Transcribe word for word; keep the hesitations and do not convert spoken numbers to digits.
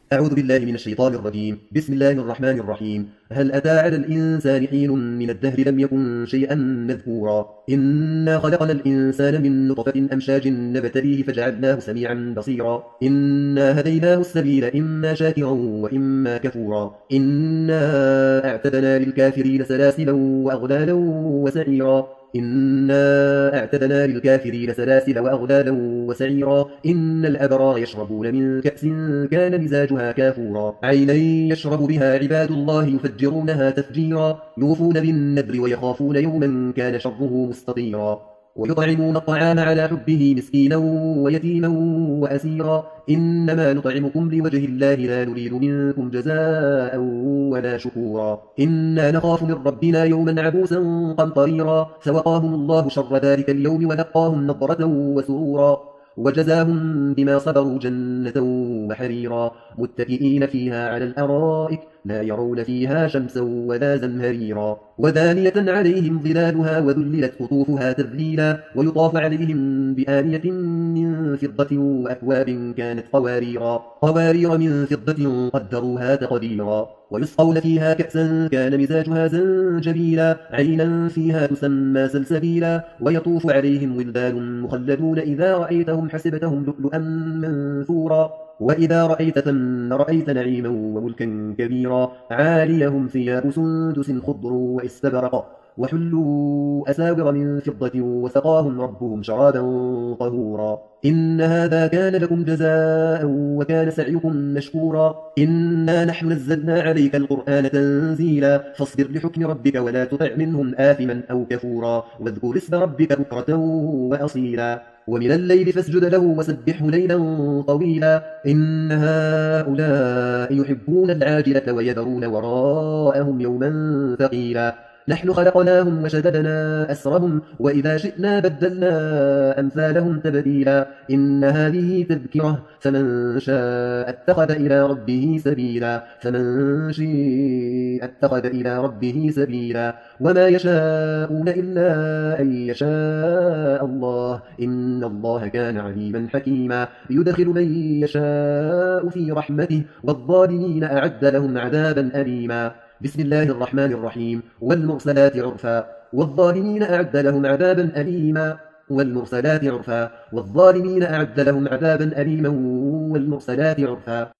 أعوذ بالله من الشيطان الرجيم. بسم الله الرحمن الرحيم. هل أتى على الإنسان حين من الدهر لم يكن شيئا مذكورا. إنا خلقنا الإنسان من نطفة أمشاج نبتليه فجعلناه سميعا بصيرا. إنا هديناه السبيل إما شاكرا وإما كفورا. إنا أعتدنا للكافرين سلاسلا وأغلالا وسعيرا. إنا أعتدنا للكافرين سلاسل وأغلالا وسعيرا. إن الأبرار يشربون من كأس كان مزاجها كافورا. عينا يشرب بها عباد الله يفجرونها تفجيرا. يوفون بالنذر ويخافون يوما كان شره مستطيرا. ويطعمون الطعام على حبه مسكينا ويتيما وأسيرا. إنما نطعمكم لوجه الله لا نريد منكم جزاء ولا شكورا. إنا نخاف من ربنا يوما عبوسا قمطريرا. فوقاهم الله شر ذلك اليوم ولقاهم نضرة وسرورا. وجزاهم بما صبروا جنة وحريرا. متكئين فيها على الأرائك لا يرون فيها شمسا ولا زمهريرا. ودانية عليهم ظلالها وذللت قطوفها تذليلا. ويطاف عليهم بآنية من فضة وأكواب كانت قواريرا قوارير من فضة قدروها تقديرا. ويسقون فيها كأسا كان مزاجها زنجبيلا. عينا فيها تسمى سلسبيلا. ويطوف عليهم ولدان مخلدون إذا رأيتهم حسبتهم لؤلؤا منثورا. وإذا رأيت ثم رأيت نعيما وملكا كبيرا. عاليهم ثياب سندس خضر واستبرق وحلوا أساور من فضة وسقاهم ربهم شرابا طهورا. إن هذا كان لكم جزاء وكان سعيكم مشكورا. إنا نحن نزلنا عليك القرآن تنزيلا. فاصبر لحكم ربك ولا تطع منهم آثما أو كفورا. واذكر اسم ربك بكرة وأصيلا. ومن الليل فاسجد له وسبحه ليلا طويلا. إن هؤلاء يحبون العاجلة ويذرون وراءهم يوما ثقيلا. نحن خلقناهم وشددنا أسرهم وإذا شئنا بدلنا أمثالهم تبديلا. إن هذه تذكرة فمن شاء اتخذ إلى ربه سبيلا. فمن شاء اتخذ إلى ربه سبيلا. وما يشاءون إلا أن يشاء الله. إن الله كان عليما حكيما. يدخل من يشاء في رحمته والظالمين أعد لهم عذابا أليما. بسم الله الرحمن الرحيم. والمرسلات عرفا والظالمين أعد لهم عذابا أليما. والمرسلات عرفا والظالمين أعد لهم عذابا أليما. والمرسلات عرفا